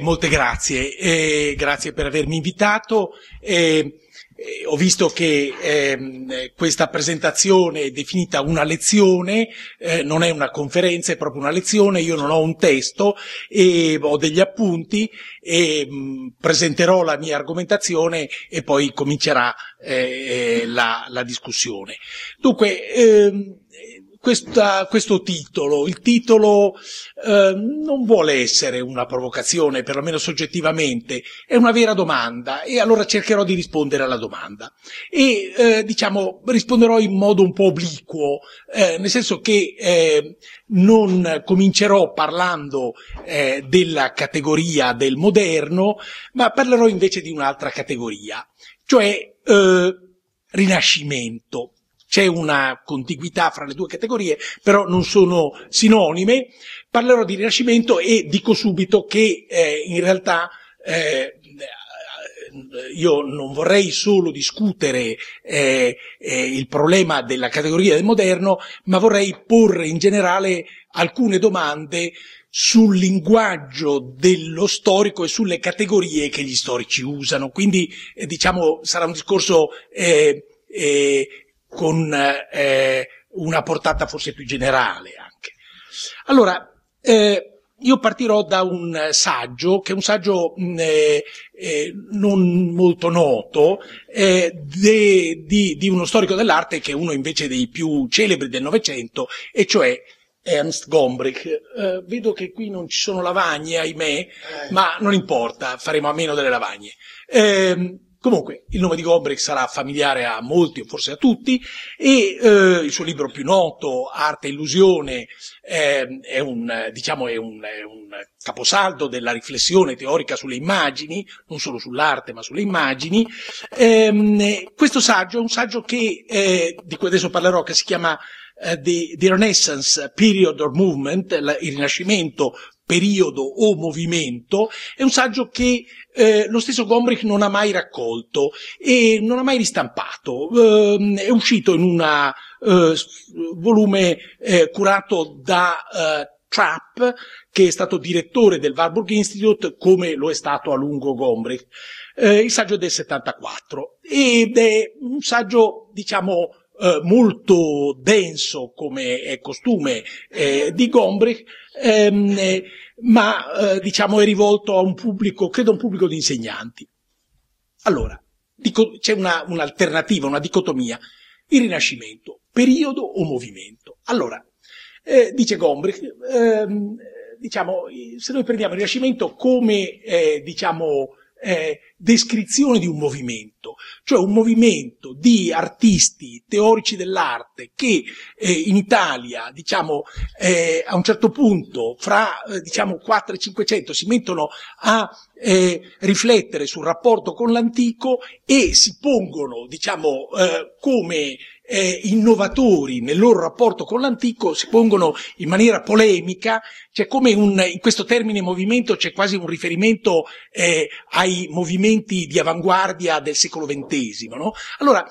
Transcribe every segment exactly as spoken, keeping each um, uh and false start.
Molte grazie, eh, grazie per avermi invitato. Eh, eh, ho visto che eh, questa presentazione è definita una lezione, eh, non è una conferenza, è proprio una lezione. Io non ho un testo e ho degli appunti e mh, presenterò la mia argomentazione e poi comincerà eh, la, la discussione. Dunque, ehm, Questa, questo titolo, il titolo eh, non vuole essere una provocazione, perlomeno soggettivamente, è una vera domanda e allora cercherò di rispondere alla domanda e eh, diciamo risponderò in modo un po' obliquo, eh, nel senso che eh, non comincerò parlando eh, della categoria del moderno, ma parlerò invece di un'altra categoria, cioè eh, Rinascimento. C'è una contiguità fra le due categorie, però non sono sinonime. Parlerò di Rinascimento e dico subito che eh, in realtà eh, io non vorrei solo discutere eh, eh, il problema della categoria del moderno, ma vorrei porre in generale alcune domande sul linguaggio dello storico e sulle categorie che gli storici usano. Quindi eh, diciamo sarà un discorso eh, eh, con eh, una portata forse più generale anche. Allora, eh, io partirò da un saggio, che è un saggio eh, eh, non molto noto, eh, de, di, di uno storico dell'arte che è uno invece dei più celebri del Novecento, e cioè Ernst Gombrich. Eh, vedo che qui non ci sono lavagne, ahimè, eh. ma non importa, faremo a meno delle lavagne. Eh, Comunque, il nome di Gombrich sarà familiare a molti o forse a tutti e eh, il suo libro più noto, Arte e Illusione, eh, è un, diciamo, è un, è un caposaldo della riflessione teorica sulle immagini, non solo sull'arte ma sulle immagini. Eh, questo saggio è un saggio che, eh, di cui adesso parlerò, che si chiama eh, The, The Renaissance Period or Movement, il Rinascimento, periodo o movimento. È un saggio che eh, lo stesso Gombrich non ha mai raccolto e non ha mai ristampato. Eh, è uscito in un eh, volume eh, curato da eh, Trapp, che è stato direttore del Warburg Institute, come lo è stato a lungo Gombrich. Eh, il saggio è del settantaquattro ed è un saggio, diciamo, eh, molto denso, come è costume eh, di Gombrich, ehm, eh, ma eh, diciamo è rivolto a un pubblico, credo a un pubblico di insegnanti. Allora, dico, c'è una, un'alternativa, una dicotomia: il Rinascimento, periodo o movimento. Allora, eh, dice Gombrich, ehm, diciamo, se noi prendiamo il Rinascimento come, eh, diciamo, eh, descrizione di un movimento, cioè un movimento di artisti, teorici dell'arte che eh, in Italia, diciamo, eh, a un certo punto, fra eh, diciamo quattro e cinquecento, si mettono a eh, riflettere sul rapporto con l'antico e si pongono, diciamo, eh, come eh, innovatori nel loro rapporto con l'antico, si pongono in maniera polemica. C'è come un, in questo termine movimento c'è quasi un riferimento eh, ai movimenti di avanguardia del secolo ventesimo, no? Allora,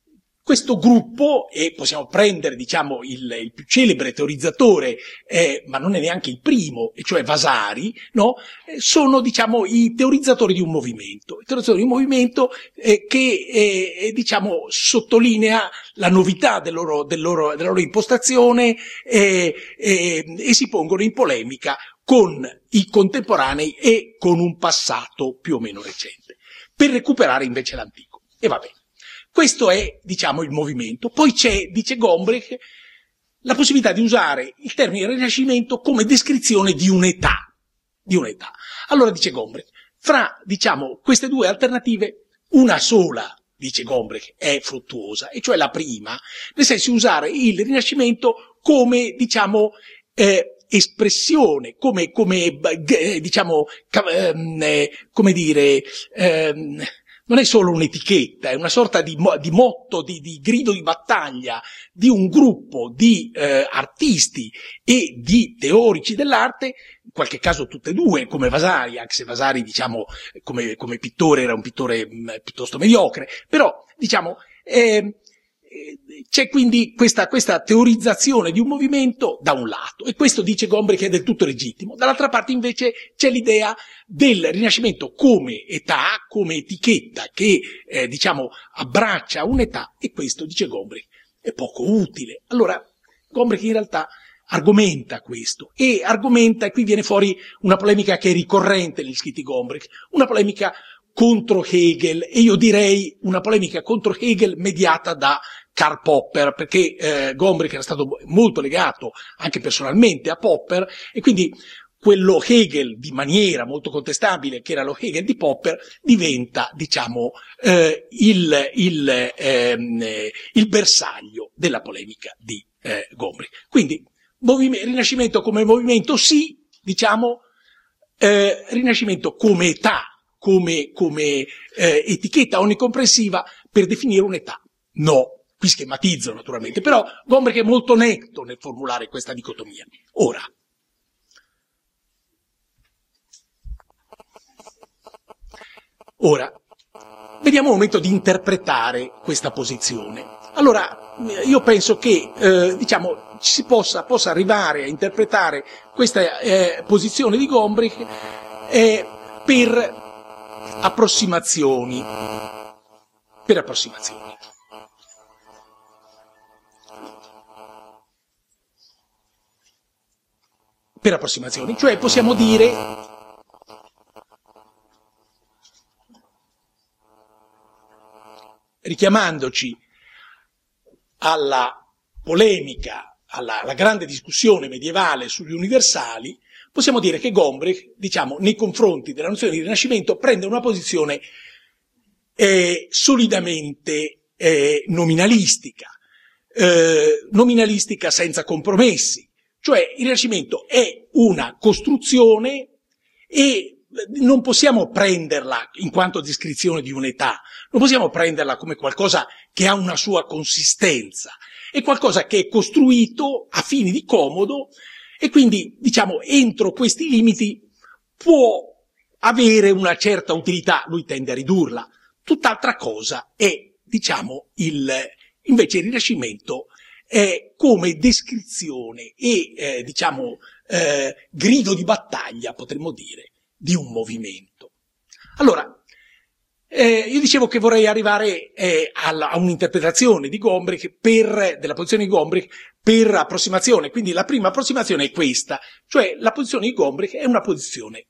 questo gruppo, e possiamo prendere, diciamo, il, il più celebre teorizzatore, eh, ma non è neanche il primo, e cioè Vasari, no? Eh, sono, diciamo, i teorizzatori di un movimento. I teorizzatori di un movimento eh, che, eh, diciamo, sottolinea la novità del loro, del loro, della loro impostazione eh, eh, e si pongono in polemica con i contemporanei e con un passato più o meno recente, per recuperare invece l'antico. E va bene. Questo è, diciamo, il movimento. Poi c'è, dice Gombrich, la possibilità di usare il termine Rinascimento come descrizione di un'età. Di un'età. Allora, dice Gombrich, fra, diciamo, queste due alternative, una sola, dice Gombrich, è fruttuosa, e cioè la prima, nel senso di usare il Rinascimento come, diciamo, eh, espressione, come, come, eh, diciamo, eh, come dire, eh, non è solo un'etichetta, è una sorta di, di motto, di, di grido di battaglia di un gruppo di eh, artisti e di teorici dell'arte, in qualche caso tutte e due, come Vasari, anche se Vasari, diciamo, come, come pittore era un pittore mh, piuttosto mediocre, però, diciamo, eh, c'è quindi questa, questa teorizzazione di un movimento da un lato, e questo dice Gombrich è del tutto legittimo. Dall'altra parte invece c'è l'idea del Rinascimento come età, come etichetta che eh, diciamo abbraccia un'età, e questo, dice Gombrich, è poco utile. Allora Gombrich in realtà argomenta questo, e argomenta, e qui viene fuori una polemica che è ricorrente negli scritti Gombrich, una polemica contro Hegel, e io direi una polemica contro Hegel mediata da Karl Popper, perché eh, Gombrich era stato molto legato anche personalmente a Popper, e quindi quello Hegel di maniera molto contestabile, che era lo Hegel di Popper, diventa, diciamo, eh, il, il, ehm, il bersaglio della polemica di eh, Gombrich. Quindi, movime- Rinascimento come movimento sì, diciamo, eh, Rinascimento come età, come, come eh, etichetta onnicomprensiva per definire un'età, no. Qui schematizzo naturalmente, però Gombrich è molto netto nel formulare questa dicotomia. Ora, ora, vediamo un momento di interpretare questa posizione. Allora, io penso che, eh, diciamo, si possa, possa arrivare a interpretare questa eh, posizione di Gombrich eh, per approssimazioni, per approssimazioni. Per approssimazioni, cioè possiamo dire richiamandoci alla polemica, alla, alla grande discussione medievale sugli universali, possiamo dire che Gombrich, diciamo, nei confronti della nozione di Rinascimento prende una posizione eh, solidamente eh, nominalistica, eh, nominalistica senza compromessi. Cioè il Rinascimento è una costruzione e non possiamo prenderla in quanto descrizione di un'età, non possiamo prenderla come qualcosa che ha una sua consistenza, è qualcosa che è costruito a fini di comodo e quindi, diciamo, entro questi limiti può avere una certa utilità, lui tende a ridurla. Tutt'altra cosa è, diciamo, il, invece il Rinascimento è come descrizione e, eh, diciamo, eh, grido di battaglia, potremmo dire, di un movimento. Allora, eh, io dicevo che vorrei arrivare eh, alla, a un'interpretazione di Gombrich per, della posizione di Gombrich per approssimazione. Quindi la prima approssimazione è questa, cioè la posizione di Gombrich è una posizione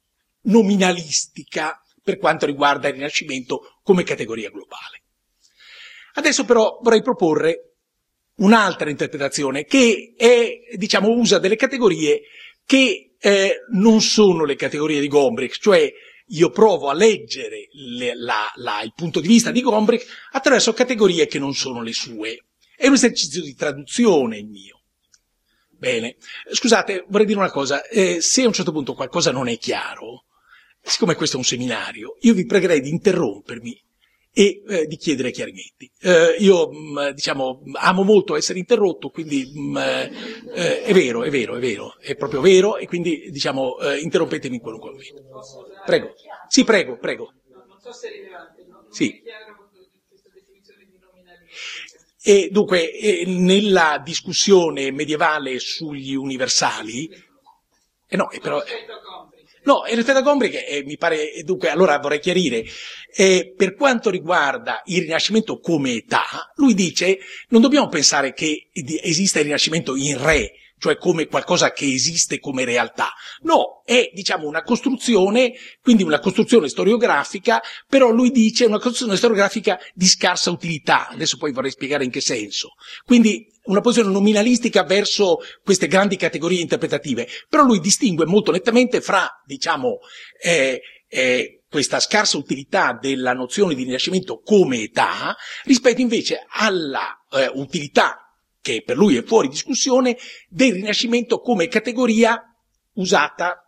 nominalistica per quanto riguarda il Rinascimento come categoria globale. Adesso però vorrei proporre un'altra interpretazione che è, diciamo, usa delle categorie che eh, non sono le categorie di Gombrich, cioè io provo a leggere le, la, la, il punto di vista di Gombrich attraverso categorie che non sono le sue. È un esercizio di traduzione il mio. Bene, scusate, vorrei dire una cosa, eh, se a un certo punto qualcosa non è chiaro, siccome questo è un seminario, io vi pregherei di interrompermi e eh, di chiedere chiarimenti. Eh, io, mh, diciamo, amo molto essere interrotto, quindi mh, eh, è vero, è vero, è vero, è proprio vero, e quindi, diciamo, eh, interrompetemi in qualunque momento. Prego. Sì, prego, prego. Non so se è rilevante, no? Non sì. è chiaro questa definizione di nominalistica. E dunque, eh, nella discussione medievale sugli universali, eh no, eh, però... No, in rispetto a Gombrich eh, mi pare, dunque, allora vorrei chiarire, eh, per quanto riguarda il Rinascimento come età, lui dice non dobbiamo pensare che esista il Rinascimento in re, cioè come qualcosa che esiste come realtà. No, è, diciamo, una costruzione, quindi una costruzione storiografica, però lui dice una costruzione storiografica di scarsa utilità. Adesso poi vorrei spiegare in che senso. Quindi una posizione nominalistica verso queste grandi categorie interpretative, però lui distingue molto nettamente fra, diciamo, eh, eh, questa scarsa utilità della nozione di Rinascimento come età, rispetto invece alla eh, utilità che per lui è fuori discussione, del Rinascimento come categoria usata,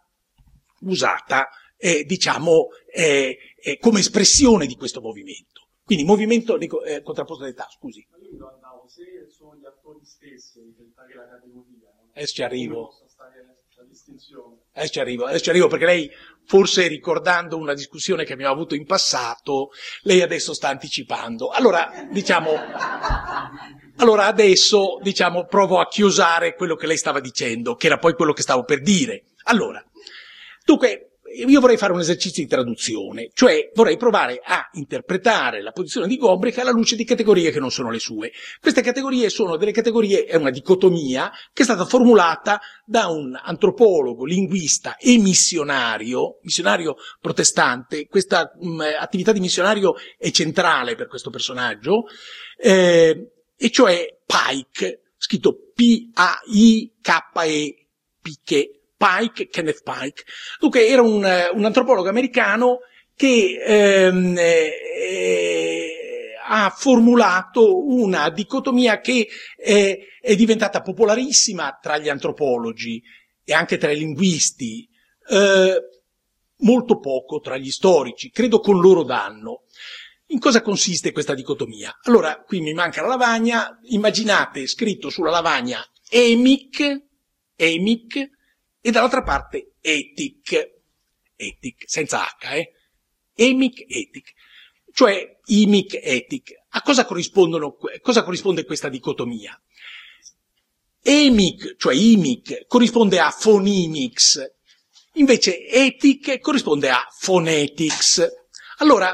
usata eh, diciamo, eh, eh, come espressione di questo movimento. Quindi movimento dico, eh, contrapposto all'età, scusi. Ma io mi domandavo se sono gli attori stessi a inventare la categoria. Adesso ci arrivo. La distinzione. Adesso ci arrivo, adesso ci arrivo perché lei forse ricordando una discussione che abbiamo avuto in passato, lei adesso sta anticipando. Allora, diciamo, allora adesso, diciamo, provo a chiosare quello che lei stava dicendo, che era poi quello che stavo per dire. Allora, dunque, io vorrei fare un esercizio di traduzione, cioè vorrei provare a interpretare la posizione di Gombrich alla luce di categorie che non sono le sue. Queste categorie sono delle categorie, è una dicotomia che è stata formulata da un antropologo, linguista e missionario, missionario protestante. Questa mh, attività di missionario è centrale per questo personaggio, eh, e cioè Pike, scritto P A I K E, Pike. Pike, Kenneth Pike. Dunque era un, un antropologo americano che ehm, eh, ha formulato una dicotomia che è, è diventata popolarissima tra gli antropologi e anche tra i linguisti, eh, molto poco tra gli storici, credo con loro danno. In cosa consiste questa dicotomia? Allora, qui mi manca la lavagna, immaginate scritto sulla lavagna emic, emic, e dall'altra parte etic, etic, senza H, eh? Emic, etic, cioè imic, etic. A cosa corrispondono, cosa corrisponde questa dicotomia? Emic, cioè imic, corrisponde a phonemics, invece etic corrisponde a phonetics. Allora,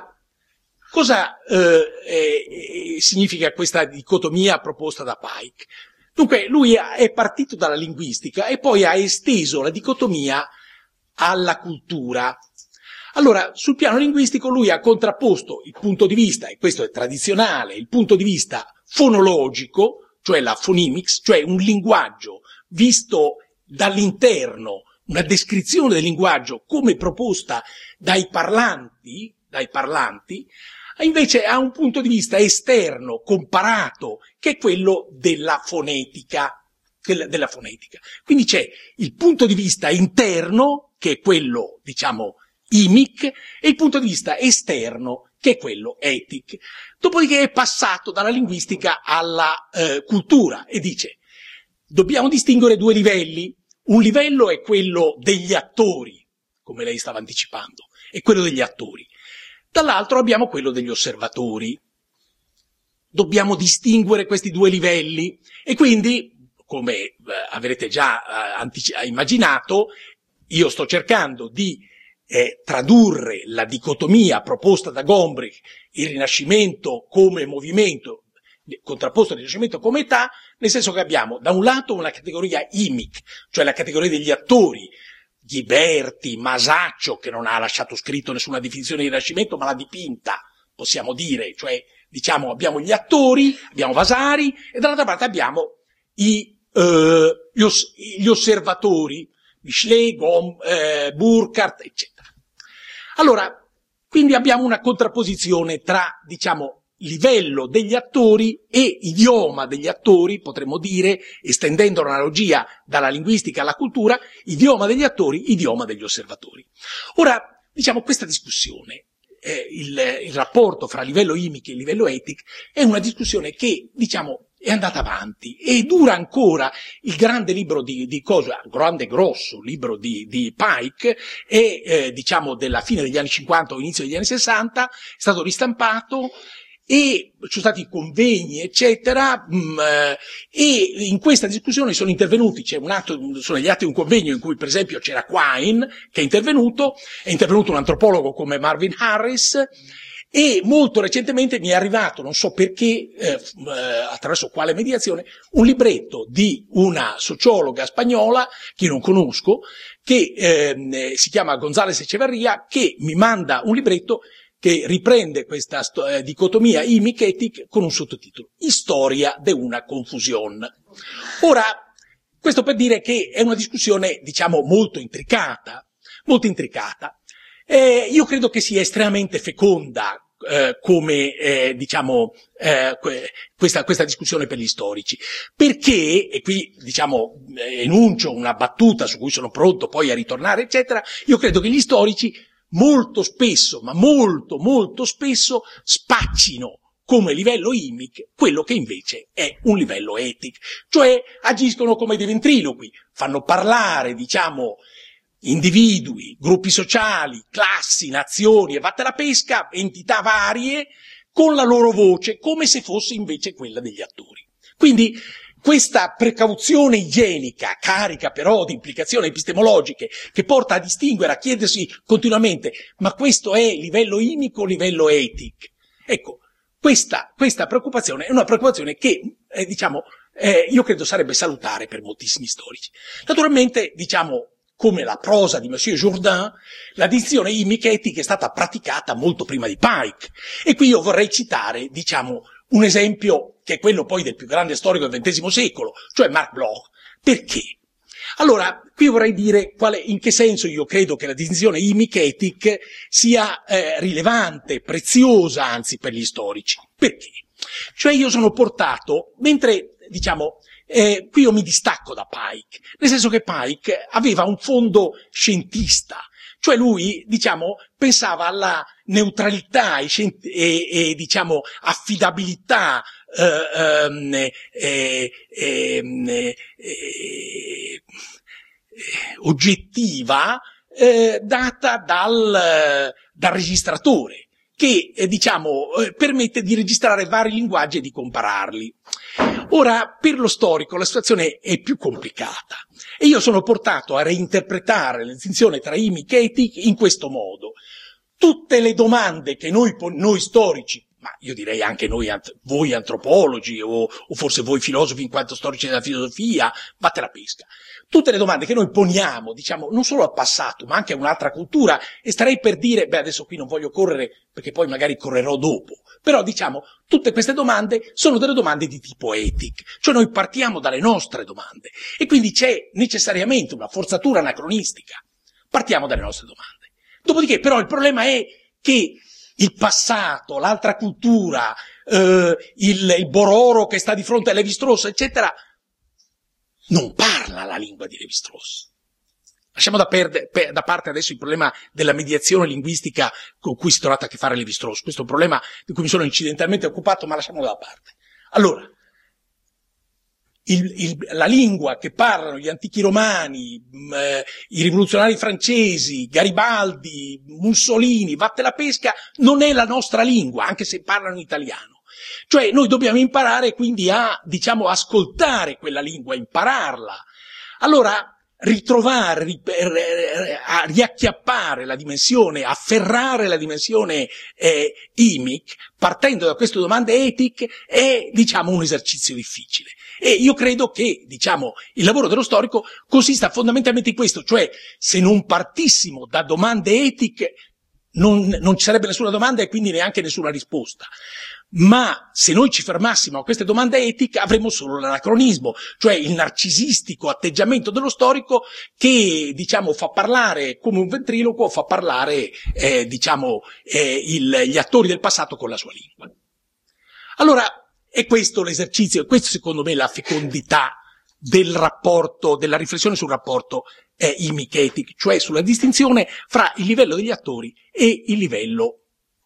cosa eh, eh, significa questa dicotomia proposta da Pike? Dunque, lui è partito dalla linguistica e poi ha esteso la dicotomia alla cultura. Allora, sul piano linguistico lui ha contrapposto il punto di vista, e questo è tradizionale, il punto di vista fonologico, cioè la phonemics, cioè un linguaggio visto dall'interno, una descrizione del linguaggio come proposta dai parlanti, dai parlanti, invece ha un punto di vista esterno, comparato, che è quello della fonetica, della fonetica. Quindi c'è il punto di vista interno, che è quello, diciamo, imic, e il punto di vista esterno, che è quello etic. Dopodiché è passato dalla linguistica alla eh, cultura e dice, dobbiamo distinguere due livelli. Un livello è quello degli attori, come lei stava anticipando, è quello degli attori. Dall'altro abbiamo quello degli osservatori. Dobbiamo distinguere questi due livelli e quindi, come eh, avrete già eh, antici- immaginato, io sto cercando di eh, tradurre la dicotomia proposta da Gombrich, il Rinascimento come movimento, contrapposto al Rinascimento come età, nel senso che abbiamo da un lato una categoria imic, cioè la categoria degli attori, Ghiberti, Masaccio, che non ha lasciato scritto nessuna definizione di Rinascimento, ma l'ha dipinta, possiamo dire, cioè, diciamo, abbiamo gli attori, abbiamo Vasari, e dall'altra parte abbiamo i, eh, gli, os- gli osservatori, Michelet, Gom, eh, Burkhardt, eccetera. Allora, quindi abbiamo una contrapposizione tra, diciamo, livello degli attori e idioma degli attori, potremmo dire, estendendo l'analogia dalla linguistica alla cultura, idioma degli attori, idioma degli osservatori. Ora, diciamo, questa discussione, eh, il, il rapporto fra livello imic e livello etic, è una discussione che, diciamo, è andata avanti e dura ancora. Il grande libro di, di cosa, grande grosso libro di, di Pike è, eh, diciamo, della fine degli anni cinquanta o inizio degli anni sessanta, è stato ristampato, e ci sono stati convegni, eccetera, mh, e in questa discussione sono intervenuti, c'è un atto, sono gli atti di un convegno in cui per esempio c'era Quine che è intervenuto, è intervenuto un antropologo come Marvin Harris, e molto recentemente mi è arrivato, non so perché, eh, attraverso quale mediazione, un libretto di una sociologa spagnola, che io non conosco, che eh, si chiama González Echeverría, che mi manda un libretto che riprende questa sto- eh, dicotomia imic-etic con un sottotitolo, Historia de una confusión. Ora, questo per dire che è una discussione, diciamo, molto intricata, molto intricata. Eh, io credo che sia estremamente feconda eh, come, eh, diciamo, eh, que- questa, questa discussione per gli storici. Perché, e qui, diciamo, eh, enuncio una battuta su cui sono pronto poi a ritornare, eccetera, io credo che gli storici molto spesso, ma molto, molto spesso, spaccino come livello imic quello che invece è un livello etic. Cioè agiscono come dei ventriloqui, fanno parlare, diciamo, individui, gruppi sociali, classi, nazioni e vatte la pesca, entità varie, con la loro voce, come se fosse invece quella degli attori. Quindi questa precauzione igienica, carica però di implicazioni epistemologiche, che porta a distinguere, a chiedersi continuamente, ma questo è livello imico o livello etic? Ecco, questa, questa preoccupazione è una preoccupazione che, eh, diciamo, eh, io credo sarebbe salutare per moltissimi storici. Naturalmente, diciamo, come la prosa di Monsieur Jourdain, la distinzione imica-etica è stata praticata molto prima di Pike. E qui io vorrei citare, diciamo, un esempio che è quello poi del più grande storico del ventesimo secolo, cioè Marc Bloch. Perché? Allora, qui vorrei dire quale, in che senso io credo che la distinzione imica-etic sia eh, rilevante, preziosa anzi per gli storici. Perché? Cioè io sono portato, mentre, diciamo, Eh, qui io mi distacco da Pike, nel senso che Pike aveva un fondo scientista, cioè lui, diciamo, pensava alla neutralità e, e, e diciamo, affidabilità eh, ehm, eh, ehm, eh, eh, oggettiva eh, data dal, dal registratore, che eh, diciamo eh, permette di registrare vari linguaggi e di compararli. Ora, per lo storico la situazione è più complicata e io sono portato a reinterpretare la distinzione tra imica e etic in questo modo. Tutte le domande che noi, noi storici, ma io direi anche noi, voi antropologi o, o forse voi filosofi in quanto storici della filosofia, vatte la pesca. Tutte le domande che noi poniamo, diciamo, non solo al passato, ma anche a un'altra cultura, e starei per dire, beh, adesso qui non voglio correre perché poi magari correrò dopo, però diciamo, tutte queste domande sono delle domande di tipo etic, cioè noi partiamo dalle nostre domande, e quindi c'è necessariamente una forzatura anacronistica. Partiamo dalle nostre domande. Dopodiché, però, il problema è che il passato, l'altra cultura, eh, il, il Bororo che sta di fronte a Lévi-Strauss, eccetera, non parla la lingua di Lévi-Strauss. Lasciamo da, perde, per, da parte adesso il problema della mediazione linguistica con cui si è trovato a che fare Lévi-Strauss. Questo è un problema di cui mi sono incidentalmente occupato, ma lasciamolo da parte. Allora, il, il, la lingua che parlano gli antichi romani, mh, eh, i rivoluzionari francesi, Garibaldi, Mussolini, vatte la pesca, non è la nostra lingua, anche se parlano in italiano. Cioè noi dobbiamo imparare quindi a, diciamo, ascoltare quella lingua, impararla. Allora, ritrovare, a riacchiappare la dimensione, afferrare la dimensione eh, imic, partendo da queste domande etiche, è, diciamo, un esercizio difficile. E io credo che, diciamo, il lavoro dello storico consista fondamentalmente in questo, cioè se non partissimo da domande etiche, non, non ci sarebbe nessuna domanda e quindi neanche nessuna risposta. Ma se noi ci fermassimo a queste domande etiche avremmo solo l'anacronismo, cioè il narcisistico atteggiamento dello storico che, diciamo, fa parlare come un ventriloquo, fa parlare, eh, diciamo, eh, il, gli attori del passato con la sua lingua. Allora, è questo l'esercizio, e questo secondo me è la fecondità del rapporto, della riflessione sul rapporto eh, imic-etic, cioè sulla distinzione fra il livello degli attori e il livello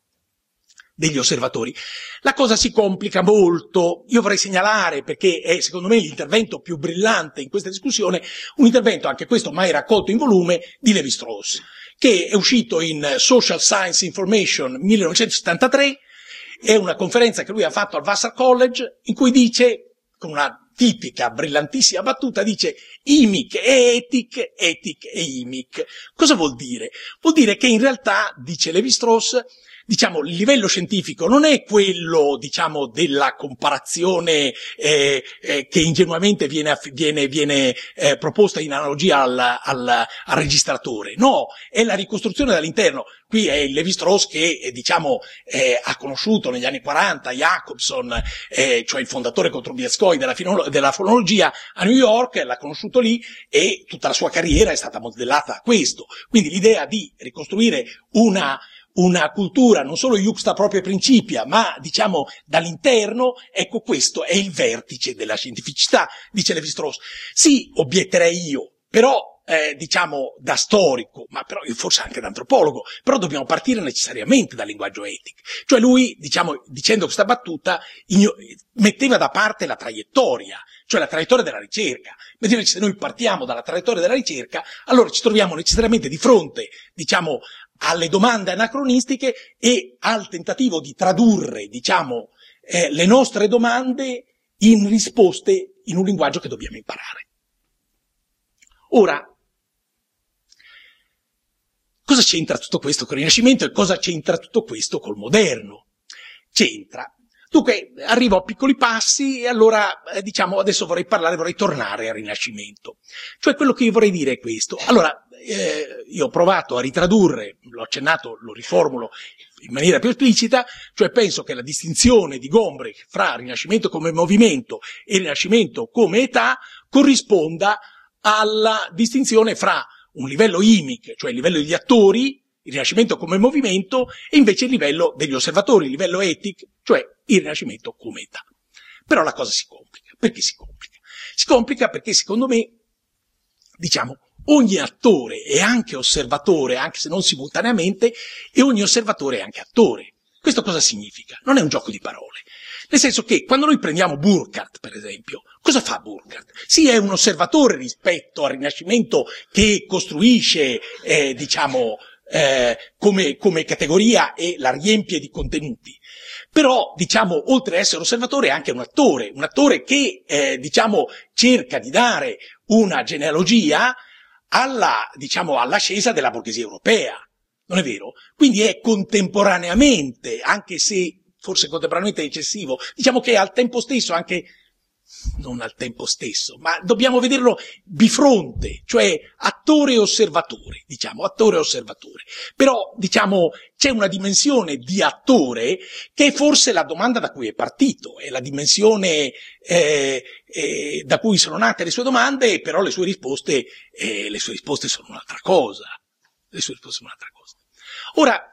degli osservatori. La cosa si complica molto. Io vorrei segnalare, perché è secondo me l'intervento più brillante in questa discussione, un intervento, anche questo mai raccolto in volume, di Lévi-Strauss, che è uscito in Social Science Information millenovecentosettantatré, è una conferenza che lui ha fatto al Vassar College, in cui dice, con una tipica, brillantissima battuta, dice imic e etic, etic e imic. Cosa vuol dire? Vuol dire che in realtà, dice Lévi-Strauss, diciamo, il livello scientifico non è quello, diciamo, della comparazione eh, eh, che ingenuamente viene, viene, viene eh, proposta in analogia al, al, al registratore. No, è la ricostruzione dall'interno. Qui è il Lévi-Strauss che, eh, diciamo, eh, ha conosciuto negli anni quaranta Jacobson, eh, cioè il fondatore controbiascoi della, della fonologia a New York, l'ha conosciuto lì e tutta la sua carriera è stata modellata a questo. Quindi l'idea di ricostruire una una cultura non solo iuxta propria principia, ma diciamo dall'interno, ecco, questo è il vertice della scientificità, dice Lévi-Strauss. Sì, obietterei io, però eh, diciamo da storico, ma però forse anche da antropologo, però dobbiamo partire necessariamente dal linguaggio etico. Cioè lui, diciamo, dicendo questa battuta, metteva da parte la traiettoria, cioè la traiettoria della ricerca. Mentre se noi partiamo dalla traiettoria della ricerca, allora ci troviamo necessariamente di fronte, diciamo, alle domande anacronistiche e al tentativo di tradurre, diciamo, eh, le nostre domande in risposte in un linguaggio che dobbiamo imparare. Ora, cosa c'entra tutto questo col Rinascimento e cosa c'entra tutto questo col moderno? C'entra. Dunque, arrivo a piccoli passi e allora, eh, diciamo, adesso vorrei parlare, vorrei tornare al Rinascimento. Cioè, quello che io vorrei dire è questo. Allora, eh, io ho provato a ritradurre, l'ho accennato, lo riformulo in maniera più esplicita, cioè penso che la distinzione di Gombrich fra Rinascimento come movimento e Rinascimento come età corrisponda alla distinzione fra un livello imic, cioè il livello degli attori, il Rinascimento come movimento, e invece il livello degli osservatori, il livello etic, cioè il Rinascimento come età. Però la cosa si complica. Perché si complica? Si complica perché, secondo me, diciamo, ogni attore è anche osservatore, anche se non simultaneamente, e ogni osservatore è anche attore. Questo cosa significa? Non è un gioco di parole. Nel senso che quando noi prendiamo Burckhardt, per esempio, cosa fa Burckhardt? Sì, è un osservatore rispetto al Rinascimento che costruisce, eh, diciamo, eh, come, come categoria e la riempie di contenuti. Però, diciamo, oltre ad essere osservatore è anche un attore, un attore che, eh, diciamo, cerca di dare una genealogia alla, diciamo, all'ascesa della borghesia europea. Non è vero? Quindi è contemporaneamente, anche se forse contemporaneamente è eccessivo, diciamo che al tempo stesso anche, non al tempo stesso, ma dobbiamo vederlo bifronte, cioè attore e osservatore, diciamo, attore e osservatore. Però, diciamo, c'è una dimensione di attore che è forse la domanda da cui è partito, è la dimensione eh, eh, da cui sono nate le sue domande, però le sue risposte, eh, le sue risposte sono un'altra cosa. Le sue risposte sono un'altra cosa. Ora,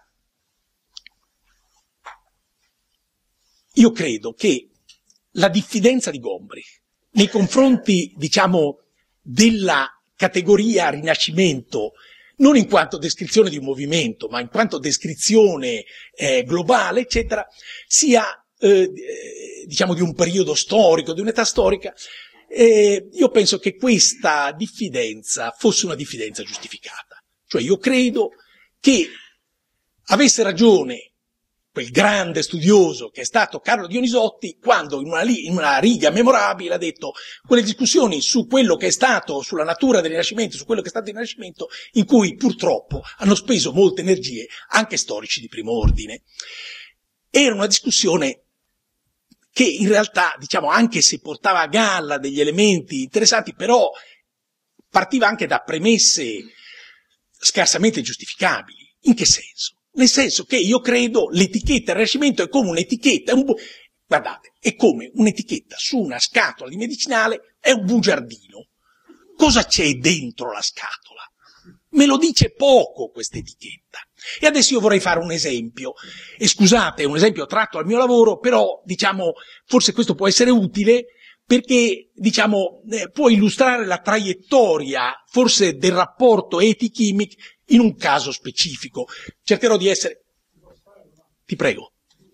io credo che la diffidenza di Gombrich nei confronti, diciamo, della categoria Rinascimento, non in quanto descrizione di un movimento, ma in quanto descrizione eh, globale, eccetera, sia, eh, diciamo, di un periodo storico, di un'età storica, eh, io penso che questa diffidenza fosse una diffidenza giustificata. Cioè, io credo che avesse ragione quel grande studioso che è stato Carlo Dionisotti, quando in una, in una riga memorabile ha detto quelle discussioni su quello che è stato, sulla natura del Rinascimento, su quello che è stato il Rinascimento, in cui purtroppo hanno speso molte energie anche storici di primo ordine. Era una discussione che in realtà, diciamo, anche se portava a galla degli elementi interessanti, però partiva anche da premesse scarsamente giustificabili. In che senso? Nel senso che io credo l'etichetta Rinascimento è come un'etichetta, è un bu- guardate, è come un'etichetta su una scatola di medicinale, è un bugiardino. Cosa c'è dentro la scatola? Me lo dice poco questa etichetta. E adesso io vorrei fare un esempio. E scusate, è un esempio tratto dal mio lavoro, però, diciamo, forse questo può essere utile perché, diciamo, eh, può illustrare la traiettoria, forse, del rapporto etichimic in un caso specifico. Cercherò di essere... Ti prego.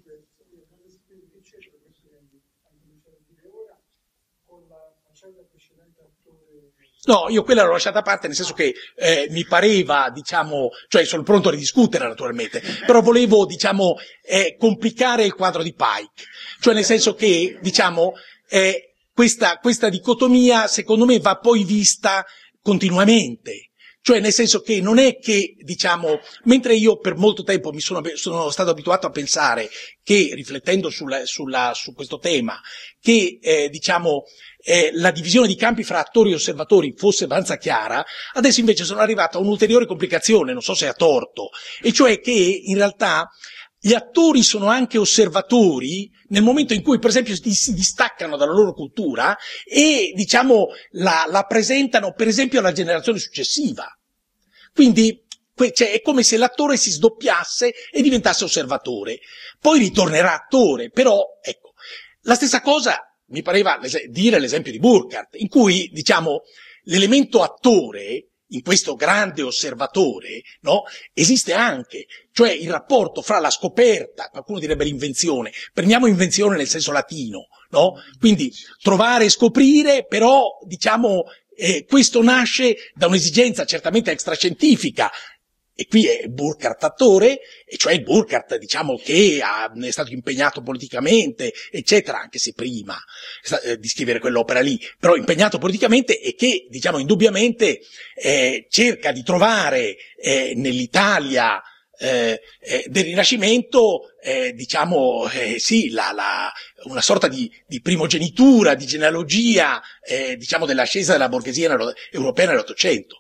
No, io quella l'ho lasciata a parte, nel senso che eh, mi pareva, diciamo, cioè sono pronto a ridiscutere naturalmente, però volevo, diciamo, eh, complicare il quadro di Pike. Cioè nel senso che, diciamo, eh, questa, questa dicotomia, secondo me, va poi vista continuamente. Cioè nel senso che non è che, diciamo, mentre io per molto tempo mi sono, sono stato abituato a pensare che, riflettendo sulla, sulla, su questo tema, che, eh, diciamo, eh, la divisione di campi fra attori e osservatori fosse abbastanza chiara, adesso invece sono arrivato a un'ulteriore complicazione, non so se a torto, e cioè che in realtà gli attori sono anche osservatori nel momento in cui, per esempio, si distaccano dalla loro cultura e, diciamo, la, la presentano, per esempio, alla generazione successiva. Quindi, cioè, è come se l'attore si sdoppiasse e diventasse osservatore. Poi ritornerà attore, però, ecco, la stessa cosa mi pareva dire l'esempio di Burckhardt, in cui, diciamo, l'elemento attore in questo grande osservatore, no, esiste anche, cioè il rapporto fra la scoperta, qualcuno direbbe l'invenzione, prendiamo invenzione nel senso latino, no? Quindi trovare e scoprire, però diciamo eh, questo nasce da un'esigenza certamente extrascientifica. E qui è Burckhardt attore, e cioè il Burckhardt, diciamo, che ha, è stato impegnato politicamente, eccetera, anche se prima eh, di scrivere quell'opera lì, però impegnato politicamente e che, diciamo, indubbiamente eh, cerca di trovare eh, nell'Italia eh, eh, del Rinascimento, eh, diciamo, eh, sì, la, la, una sorta di, di primogenitura, di genealogia, eh, diciamo, dell'ascesa della borghesia europea nell'Ottocento.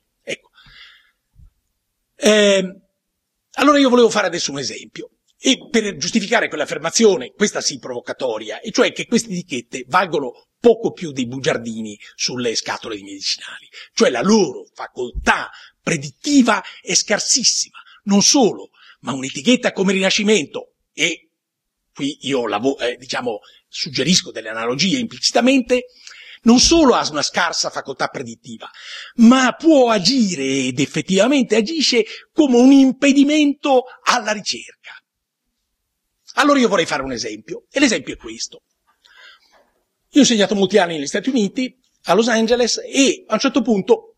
Eh, allora io volevo fare adesso un esempio, e per giustificare quell'affermazione, questa sì provocatoria, e cioè che queste etichette valgono poco più dei bugiardini sulle scatole di medicinali, cioè la loro facoltà predittiva è scarsissima. Non solo, ma un'etichetta come Rinascimento, e qui io lavo, eh, diciamo suggerisco delle analogie implicitamente, non solo ha una scarsa facoltà predittiva, ma può agire, ed effettivamente agisce, come un impedimento alla ricerca. Allora io vorrei fare un esempio, e l'esempio è questo. Io ho insegnato molti anni negli Stati Uniti, a Los Angeles, e a un certo punto,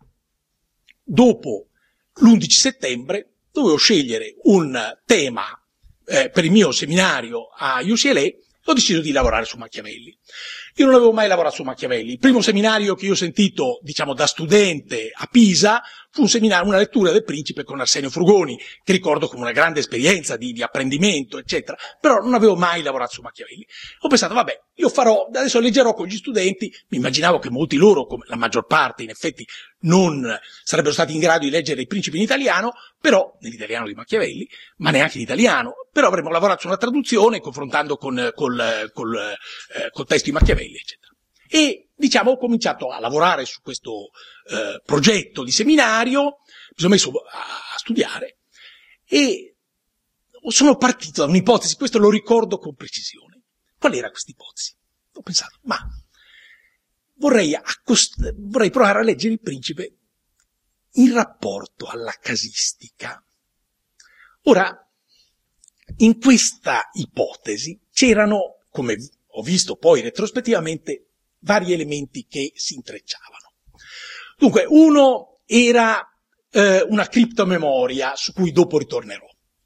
dopo l'undici settembre, dovevo scegliere un tema eh, per il mio seminario a U C L A, ho deciso di lavorare su Machiavelli. Io non avevo mai lavorato su Machiavelli. Il primo seminario che io ho sentito, diciamo, da studente a Pisa fu un seminario, una lettura del Principe con Arsenio Frugoni, che ricordo come una grande esperienza di, di apprendimento, eccetera. Però non avevo mai lavorato su Machiavelli. Ho pensato, vabbè, io farò, adesso leggerò con gli studenti. Mi immaginavo che molti loro, come la maggior parte, in effetti, non sarebbero stati in grado di leggere il Principe in italiano, però, nell'italiano di Machiavelli, ma neanche in italiano. Però avremmo lavorato su una traduzione, confrontando con, col, col, eh, col testo di Machiavelli, eccetera. E, diciamo, ho cominciato a lavorare su questo eh, progetto di seminario, mi sono messo a, a studiare, e sono partito da un'ipotesi, questo lo ricordo con precisione. Qual era questa ipotesi? Ho pensato, ma vorrei, accost- vorrei provare a leggere il Principe in rapporto alla casistica. Ora, in questa ipotesi c'erano, come ho visto poi retrospettivamente, vari elementi che si intrecciavano. Dunque, uno era eh, una criptomemoria su cui dopo ritornerò.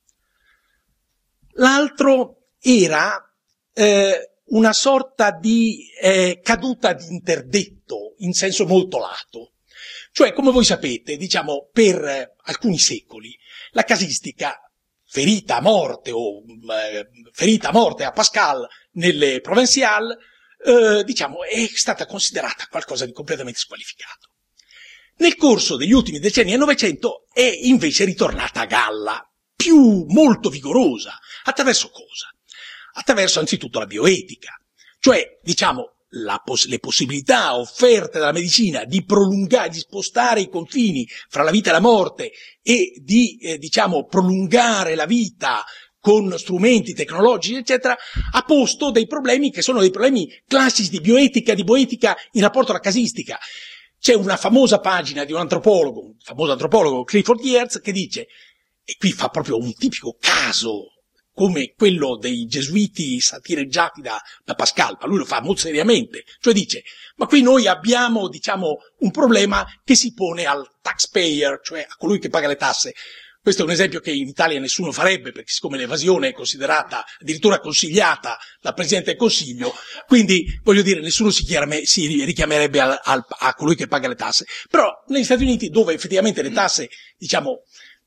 L'altro era eh, una sorta di eh, caduta di interdetto in senso molto lato. Cioè, come voi sapete, diciamo, per eh, alcuni secoli la casistica, ferita a morte o eh, ferita a morte a Pascal nelle Provinciales, eh, diciamo, è stata considerata qualcosa di completamente squalificato. Nel corso degli ultimi decenni del Novecento è invece ritornata a galla, più molto vigorosa. Attraverso cosa? Attraverso anzitutto la bioetica, cioè, diciamo, la poss- le possibilità offerte dalla medicina di prolungare, di spostare i confini fra la vita e la morte e di, eh, diciamo, prolungare la vita con strumenti tecnologici, eccetera, ha posto dei problemi che sono dei problemi classici di bioetica, di bioetica in rapporto alla casistica. C'è una famosa pagina di un antropologo, un famoso antropologo, Clifford Geertz, che dice, e qui fa proprio un tipico caso come quello dei gesuiti satireggiati da, da Pascal, ma lui lo fa molto seriamente, cioè dice, ma qui noi abbiamo, diciamo, un problema che si pone al taxpayer, cioè a colui che paga le tasse. Questo è un esempio che in Italia nessuno farebbe, perché siccome l'evasione è considerata, addirittura consigliata dal Presidente del Consiglio, quindi, voglio dire, nessuno si, chiarame, si richiamerebbe al, al, a colui che paga le tasse. Però negli Stati Uniti, dove effettivamente le tasse, diciamo,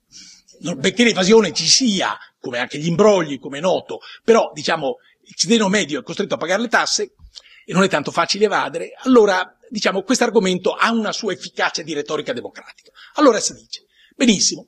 benché l'evasione ci sia, come anche gli imbrogli, come è noto, però, diciamo, il cittadino medio è costretto a pagare le tasse e non è tanto facile evadere, allora, diciamo, questo argomento ha una sua efficacia di retorica democratica. Allora si dice, benissimo,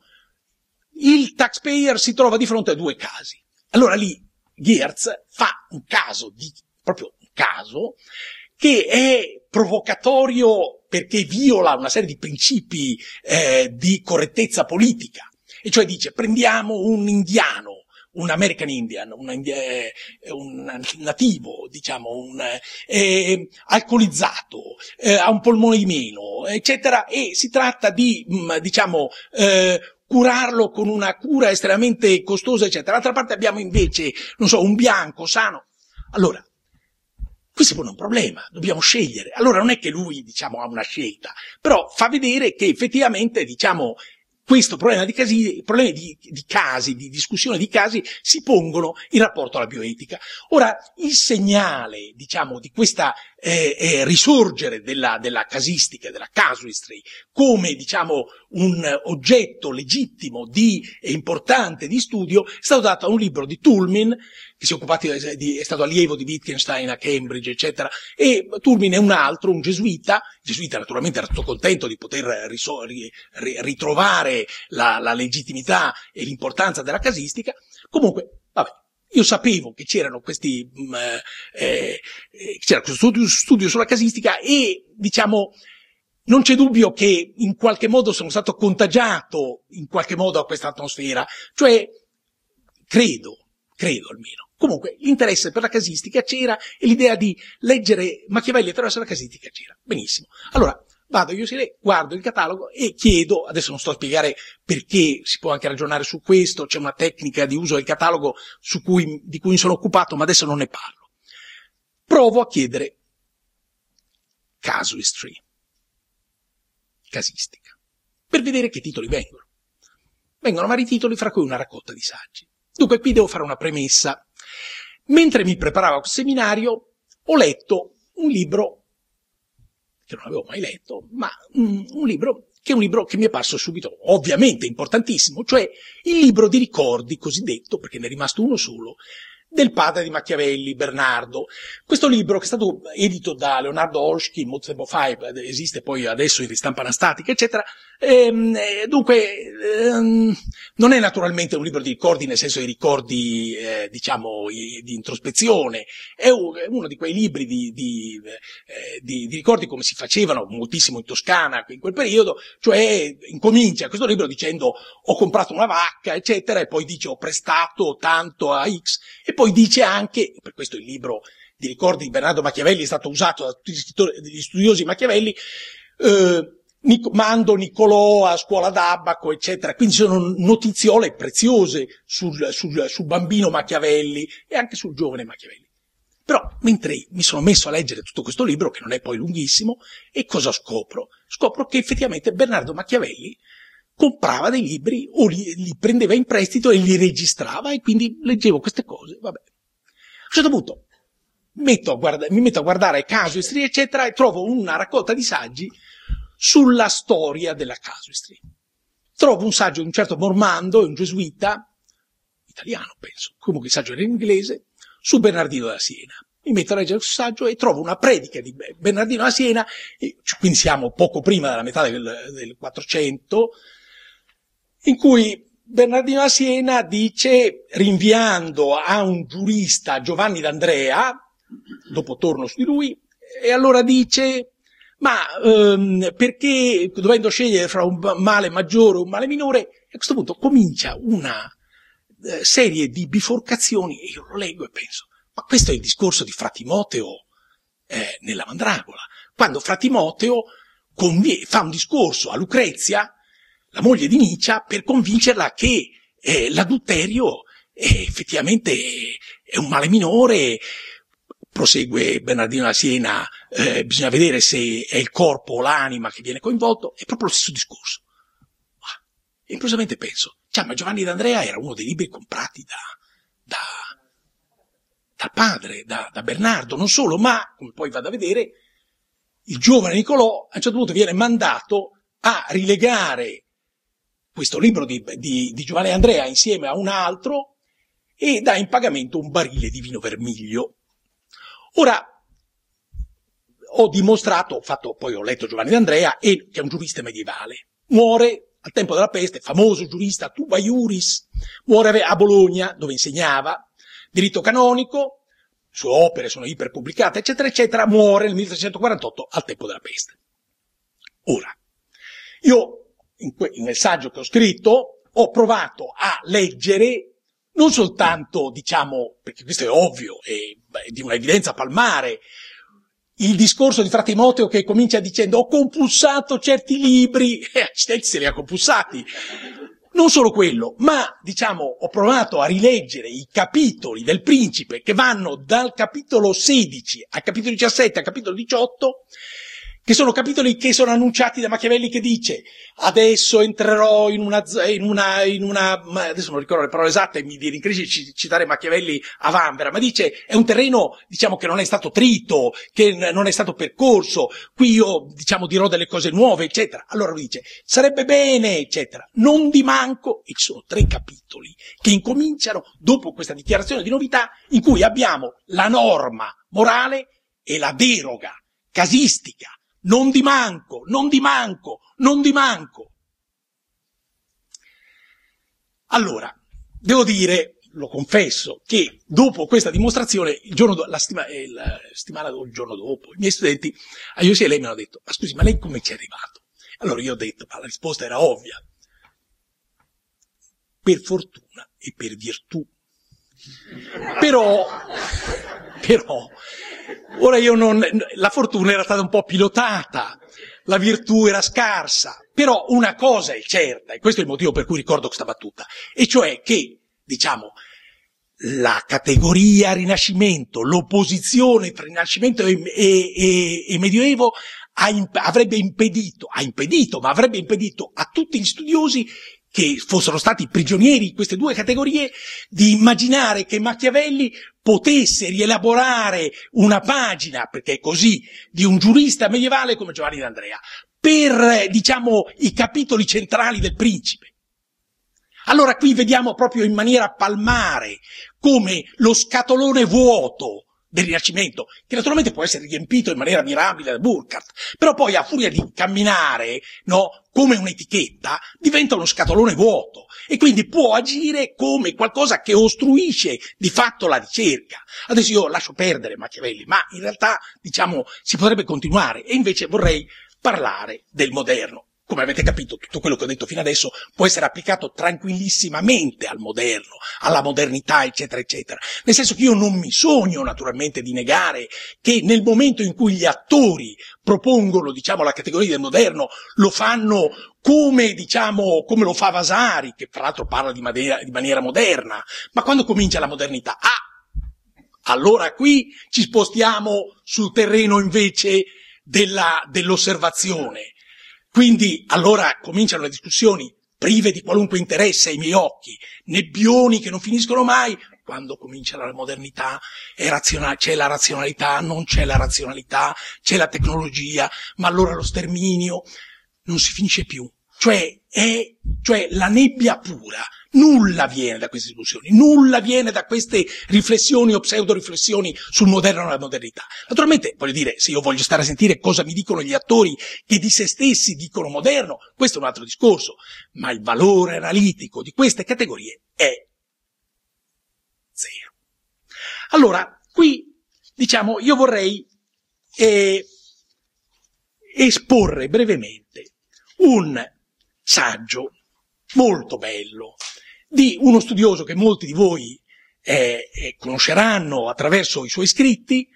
il taxpayer si trova di fronte a due casi. Allora lì Geertz fa un caso, di, proprio un caso, che è provocatorio perché viola una serie di principi eh, di correttezza politica. E cioè dice, prendiamo un indiano, un American Indian, un, eh, un nativo, diciamo, un eh, alcolizzato, eh, ha un polmone di meno, eccetera, e si tratta di, mh, diciamo, eh, curarlo con una cura estremamente costosa, eccetera. D'altra parte abbiamo invece, non so, un bianco sano. Allora, qui si pone un problema, dobbiamo scegliere. Allora non è che lui, diciamo, ha una scelta, però fa vedere che effettivamente, diciamo, questo problema di casi, problemi di, di casi, di discussione di casi, si pongono in rapporto alla bioetica. Ora, il segnale, diciamo, di questa eh, eh, risorgere della, della casistica, della casuistry, come, diciamo, un oggetto legittimo di, e importante di studio, è stato dato a un libro di Toulmin, che si è occupato di, è stato allievo di Wittgenstein a Cambridge, eccetera, e Toulmin è un altro, un gesuita, il gesuita naturalmente era tutto contento di poter risol- ri- ritrovare la, la legittimità e l'importanza della casistica. Comunque, vabbè, io sapevo che c'erano questi, mh, eh, eh, c'era questo studio, studio sulla casistica e, diciamo, non c'è dubbio che in qualche modo sono stato contagiato, in qualche modo, a questa atmosfera, cioè, credo, credo almeno. Comunque, l'interesse per la casistica c'era e l'idea di leggere Machiavelli attraverso la casistica c'era. Benissimo. Allora, vado io si le, guardo il catalogo e chiedo, adesso non sto a spiegare perché, si può anche ragionare su questo, c'è una tecnica di uso del catalogo su cui, di cui mi sono occupato, ma adesso non ne parlo. Provo a chiedere casuistry, casistica, per vedere che titoli vengono. Vengono vari titoli, fra cui una raccolta di saggi. Dunque, qui devo fare una premessa. Mentre mi preparavo al seminario, ho letto un libro che non avevo mai letto, ma um, un libro che è un libro che mi è parso subito, ovviamente importantissimo, cioè il libro di ricordi cosiddetto, perché ne è rimasto uno solo, del padre di Machiavelli, Bernardo. Questo libro, che è stato edito da Leonardo Olsky, Mozebo Five, esiste poi adesso in ristampa anastatica, eccetera, ehm, dunque ehm, non è naturalmente un libro di ricordi nel senso di ricordi, eh, diciamo, di introspezione, è uno di quei libri di, di, eh, di, di ricordi come si facevano moltissimo in Toscana in quel periodo, cioè incomincia questo libro dicendo ho comprato una vacca, eccetera, e poi dice ho prestato tanto a X, e poi dice anche, per questo il libro di ricordi di Bernardo Machiavelli è stato usato da tutti gli, scrittori, gli studiosi Machiavelli, eh, Nic- mando Niccolò a scuola d'Abaco, eccetera. Quindi sono notiziole preziose sul, sul, sul bambino Machiavelli e anche sul giovane Machiavelli. Però, mentre mi sono messo a leggere tutto questo libro, che non è poi lunghissimo, e cosa scopro? Scopro che effettivamente Bernardo Machiavelli comprava dei libri o li, li prendeva in prestito e li registrava, e quindi leggevo queste cose, vabbè. A un certo punto metto a guarda- mi metto a guardare casuistry, eccetera, e trovo una raccolta di saggi sulla storia della casuistry. Trovo un saggio di un certo Mormando, un gesuita, italiano penso, comunque il saggio era in inglese, su Bernardino da Siena. Mi metto a leggere questo saggio e trovo una predica di Bernardino da Siena, e quindi siamo poco prima della metà del, del quattrocento, in cui Bernardino da Siena dice, rinviando a un giurista, Giovanni d'Andrea, dopo torno su di lui, e allora dice, ma ehm, perché dovendo scegliere fra un male maggiore e un male minore, a questo punto comincia una eh, serie di biforcazioni, e io lo leggo e penso, ma questo è il discorso di Fra Timoteo eh, nella Mandragola, quando Fra Timoteo convie- fa un discorso a Lucrezia, la moglie di Nicia, per convincerla che eh, l'adulterio è effettivamente è un male minore. Prosegue Bernardino da Siena, eh, bisogna vedere se è il corpo o l'anima che viene coinvolto, è proprio lo stesso discorso. Ah, e improvvisamente penso, cioè, ma Giovanni d'Andrea era uno dei libri comprati da, da, dal padre, da, da Bernardo, non solo, ma, come poi vado a vedere, il giovane Niccolò a un certo punto viene mandato a rilegare questo libro di, di, di Giovanni d'Andrea insieme a un altro e dà in pagamento un barile di vino vermiglio. Ora, ho dimostrato, ho fatto, poi ho letto Giovanni d'Andrea, e, che è un giurista medievale. Muore al tempo della peste, famoso giurista, Tuba Iuris, muore a Bologna, dove insegnava diritto canonico, le sue opere sono iperpubblicate, eccetera, eccetera, muore nel milletrecentoquarantotto al tempo della peste. Ora, io, in que- nel saggio che ho scritto, ho provato a leggere non soltanto, diciamo, perché questo è ovvio, è, è di una evidenza palmare, il discorso di Fra Timoteo che comincia dicendo ho compulsato certi libri, e accidenti se li ha compulsati. Non solo quello, ma, diciamo, ho provato a rileggere i capitoli del Principe che vanno dal capitolo sedici al capitolo diciassette al capitolo diciotto, che sono capitoli che sono annunciati da Machiavelli, che dice adesso entrerò in una, in una, in una, adesso non ricordo le parole esatte, mi viene in crisi citare Machiavelli a vanvera, ma dice è un terreno, diciamo, che non è stato trito, che non è stato percorso, qui io, diciamo, dirò delle cose nuove, eccetera. Allora lui dice sarebbe bene, eccetera. Non di manco, e ci sono tre capitoli che incominciano dopo questa dichiarazione di novità, in cui abbiamo la norma morale e la deroga casistica. Non di manco, non di manco, non di manco. Allora, devo dire, lo confesso, che dopo questa dimostrazione, il giorno do, la, stima, eh, la settimana o il giorno dopo, i miei studenti, a io e lei mi hanno detto, ma scusi, ma lei come ci è arrivato? Allora io ho detto, ma la risposta era ovvia. Per fortuna e per virtù. Però, però, ora io non, la fortuna era stata un po' pilotata, la virtù era scarsa, però una cosa è certa, e questo è il motivo per cui ricordo questa battuta, e cioè che, diciamo, la categoria Rinascimento, l'opposizione tra Rinascimento e, e, e, e Medioevo ha, avrebbe impedito, ha impedito, ma avrebbe impedito a tutti gli studiosi che fossero stati prigionieri in queste due categorie, di immaginare che Machiavelli potesse rielaborare una pagina, perché è così, di un giurista medievale come Giovanni d'Andrea, per, diciamo, i capitoli centrali del Principe. Allora qui vediamo proprio in maniera palmare come lo scatolone vuoto del Rinascimento, che naturalmente può essere riempito in maniera mirabile da Burckhardt, però poi a furia di camminare, no, come un'etichetta, diventa uno scatolone vuoto e quindi può agire come qualcosa che ostruisce di fatto la ricerca. Adesso io lascio perdere Machiavelli, ma in realtà, diciamo, si potrebbe continuare e invece vorrei parlare del moderno. Come avete capito, tutto quello che ho detto fino adesso può essere applicato tranquillissimamente al moderno, alla modernità, eccetera, eccetera. Nel senso che io non mi sogno, naturalmente, di negare che nel momento in cui gli attori propongono, diciamo, la categoria del moderno, lo fanno come, diciamo, come lo fa Vasari, che fra l'altro parla di maniera, di maniera moderna. Ma quando comincia la modernità? Ah! Allora qui ci spostiamo sul terreno invece della, dell'osservazione. Quindi allora cominciano le discussioni prive di qualunque interesse ai miei occhi, nebbioni che non finiscono mai. Quando comincia la modernità è razionale, c'è la razionalità, non c'è la razionalità, c'è la tecnologia, ma allora lo sterminio non si finisce più. Cioè è cioè la nebbia pura. Nulla viene da queste discussioni, nulla viene da queste riflessioni o pseudo-riflessioni sul moderno e la modernità. Naturalmente, voglio dire, se io voglio stare a sentire cosa mi dicono gli attori che di se stessi dicono moderno, questo è un altro discorso, ma il valore analitico di queste categorie è zero. Allora, qui, diciamo, io vorrei eh, esporre brevemente un saggio molto bello di uno studioso che molti di voi eh, eh, conosceranno attraverso i suoi scritti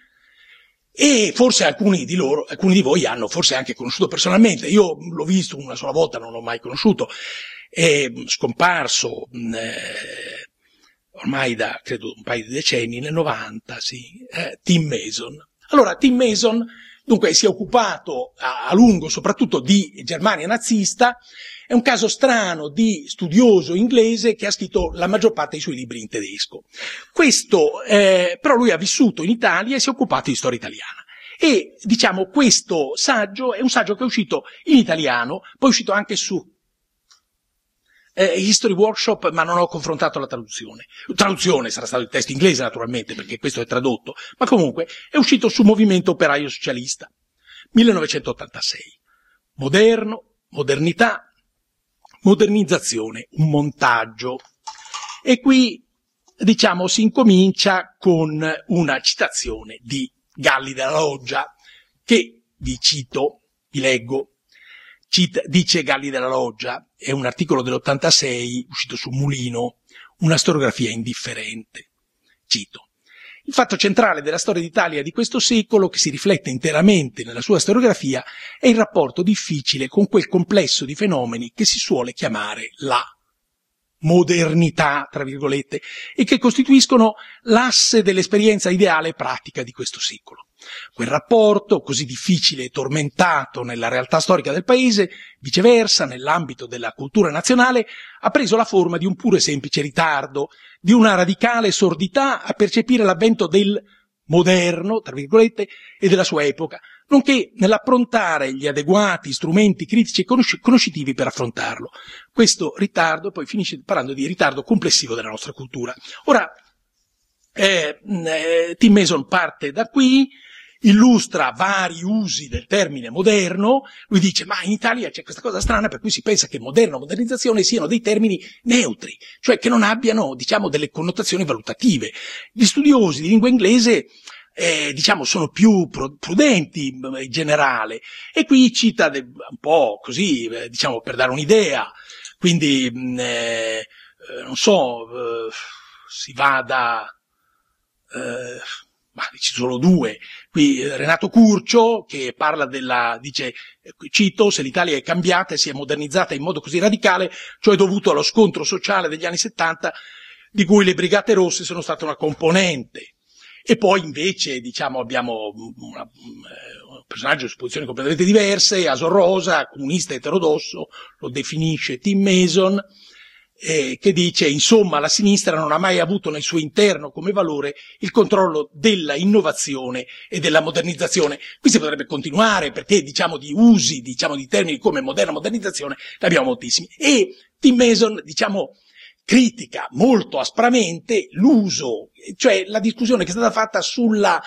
e forse alcuni di loro, alcuni di voi hanno forse anche conosciuto personalmente. Io l'ho visto una sola volta, non l'ho mai conosciuto, è scomparso eh, ormai da credo un paio di decenni, nel novanta, sì, eh, Tim Mason. Allora, Tim Mason dunque si è occupato a, a lungo soprattutto di Germania nazista. È un caso strano di studioso inglese che ha scritto la maggior parte dei suoi libri in tedesco. Questo, eh, però lui ha vissuto in Italia e si è occupato di storia italiana. E, diciamo, questo saggio è un saggio che è uscito in italiano, poi è uscito anche su eh, History Workshop, ma non ho confrontato la traduzione. Traduzione sarà stato il testo inglese, naturalmente, perché questo è tradotto, ma comunque è uscito su Movimento Operaio Socialista, millenovecentottantasei. Moderno, modernità, modernizzazione, un montaggio. E qui, diciamo, si incomincia con una citazione di Galli della Loggia, che vi cito, vi leggo, cita, dice Galli della Loggia, è un articolo dell'ottantasei uscito su Mulino, una storiografia indifferente. Cito. Il fatto centrale della storia d'Italia di questo secolo, che si riflette interamente nella sua storiografia, è il rapporto difficile con quel complesso di fenomeni che si suole chiamare la modernità, tra virgolette, e che costituiscono l'asse dell'esperienza ideale e pratica di questo secolo. Quel rapporto, così difficile e tormentato nella realtà storica del paese, viceversa, nell'ambito della cultura nazionale, ha preso la forma di un puro e semplice ritardo, di una radicale sordità a percepire l'avvento del moderno, tra virgolette, e della sua epoca, nonché nell'approntare gli adeguati strumenti critici e conosci- conoscitivi per affrontarlo. Questo ritardo poi finisce parlando di ritardo complessivo della nostra cultura. Ora, eh, eh, Tim Mason parte da qui, illustra vari usi del termine moderno, lui dice ma in Italia c'è questa cosa strana per cui si pensa che moderno e modernizzazione siano dei termini neutri, cioè che non abbiano, diciamo, delle connotazioni valutative. Gli studiosi di lingua inglese eh, diciamo sono più prudenti in generale, e qui cita de, un po' così, eh, diciamo per dare un'idea, quindi eh, non so, eh, si va da eh, ma dici solo due. Qui eh, Renato Curcio, che parla della, dice, eh, cito, se l'Italia è cambiata e si è modernizzata in modo così radicale, ciò è dovuto allo scontro sociale degli anni settanta, di cui le Brigate Rosse sono state una componente. E poi invece, diciamo, abbiamo una, un personaggio di posizioni completamente diverse, Asor Rosa, comunista eterodosso, lo definisce Tim Mason, Eh, che dice, insomma, la sinistra non ha mai avuto nel suo interno come valore il controllo della innovazione e della modernizzazione. Qui si potrebbe continuare, perché diciamo di usi, diciamo di termini come moderna modernizzazione, ne abbiamo moltissimi. E Tim Mason, diciamo, critica molto aspramente l'uso, cioè la discussione che è stata fatta sulla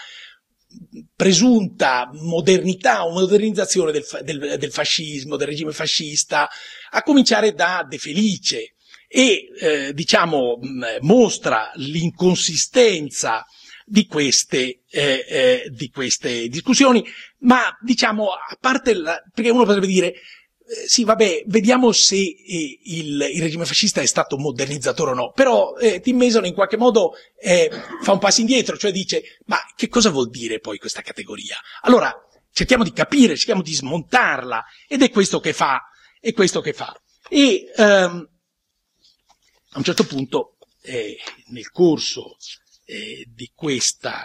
presunta modernità o modernizzazione del, del, del fascismo, del regime fascista, a cominciare da De Felice, e eh, diciamo mh, mostra l'inconsistenza di queste eh, eh, di queste discussioni, ma diciamo a parte la, perché uno potrebbe dire eh, sì vabbè, vediamo se eh, il, il regime fascista è stato modernizzatore o no, però eh, Tim Mason in qualche modo eh, fa un passo indietro, cioè dice ma che cosa vuol dire poi questa categoria? Allora cerchiamo di capire, cerchiamo di smontarla, ed è questo che fa, è questo che fa. E ehm, a un certo punto, eh, nel corso eh, di questa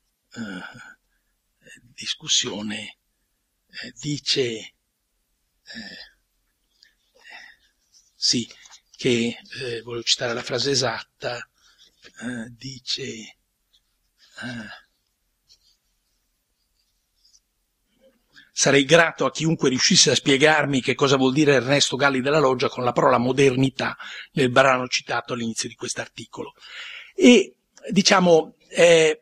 eh, discussione, eh, dice, eh, sì, che, eh, voglio citare la frase esatta, eh, dice, eh, sarei grato a chiunque riuscisse a spiegarmi che cosa vuol dire Ernesto Galli della Loggia con la parola modernità nel brano citato all'inizio di quest'articolo. E diciamo, eh,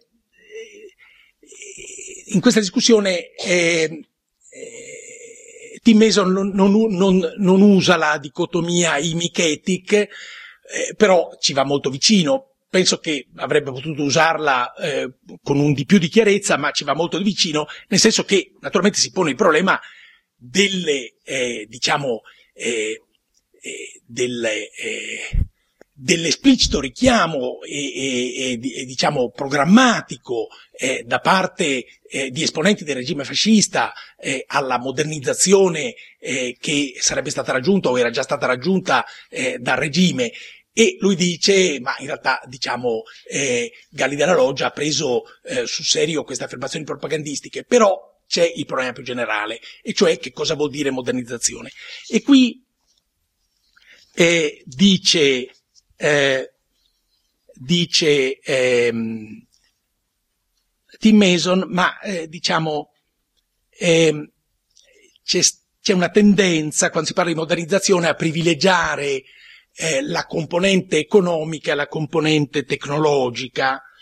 in questa discussione eh, eh, Tim Mason non, non, non, non usa la dicotomia imichetic, eh, però ci va molto vicino. Penso che avrebbe potuto usarla eh, con un di più di chiarezza, ma ci va molto di vicino, nel senso che naturalmente si pone il problema delle, eh, diciamo, eh, eh, delle, eh, dell'esplicito richiamo e, e, e, e diciamo programmatico eh, da parte eh, di esponenti del regime fascista eh, alla modernizzazione eh, che sarebbe stata raggiunta o era già stata raggiunta eh, dal regime. E lui dice, ma in realtà, diciamo, eh, Galli della Loggia ha preso eh, sul serio queste affermazioni propagandistiche, però c'è il problema più generale, e cioè che cosa vuol dire modernizzazione. E qui eh, dice, eh, dice ehm, Tim Mason, ma eh, diciamo, eh, c'è, c'è una tendenza, quando si parla di modernizzazione, a privilegiare Eh, la componente economica, la componente tecnologica,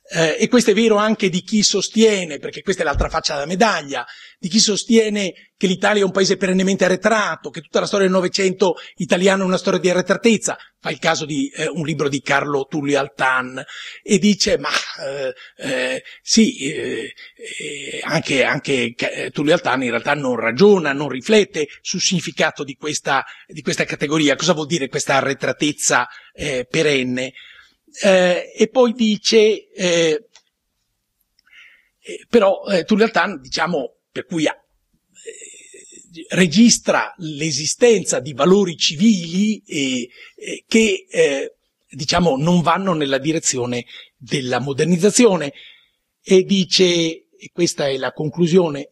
Eh, e questo è vero anche di chi sostiene, perché questa è l'altra faccia della medaglia, di chi sostiene che l'Italia è un paese perennemente arretrato, che tutta la storia del Novecento italiano è una storia di arretratezza. Fa il caso di eh, un libro di Carlo Tullio Altan e dice ma eh, eh, sì, eh, eh, anche, anche eh, Tullio Altan in realtà non ragiona, non riflette sul significato di questa, di questa categoria. Cosa vuol dire questa arretratezza eh, perenne? Eh, e poi dice, eh, eh, però eh, Tullio Altan, diciamo, per cui ha, eh, registra l'esistenza di valori civili eh, eh, che, eh, diciamo, non vanno nella direzione della modernizzazione e dice, e questa è la conclusione,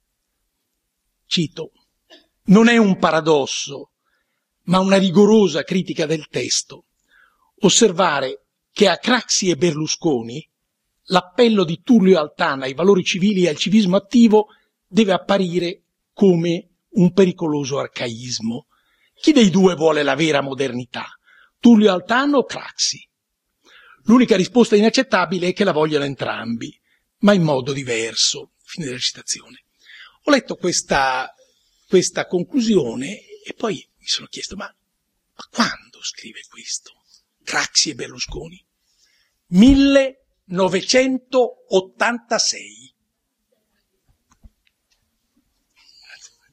cito, non è un paradosso, ma una rigorosa critica del testo, osservare che a Craxi e Berlusconi l'appello di Tullio Altan ai valori civili e al civismo attivo deve apparire come un pericoloso arcaismo. Chi dei due vuole la vera modernità? Tullio Altan o Craxi? L'unica risposta inaccettabile è che la vogliono entrambi, ma in modo diverso. Fine della citazione. Ho letto questa, questa conclusione e poi mi sono chiesto, ma, ma quando scrive questo? Craxi e Berlusconi? millenovecentottantasei.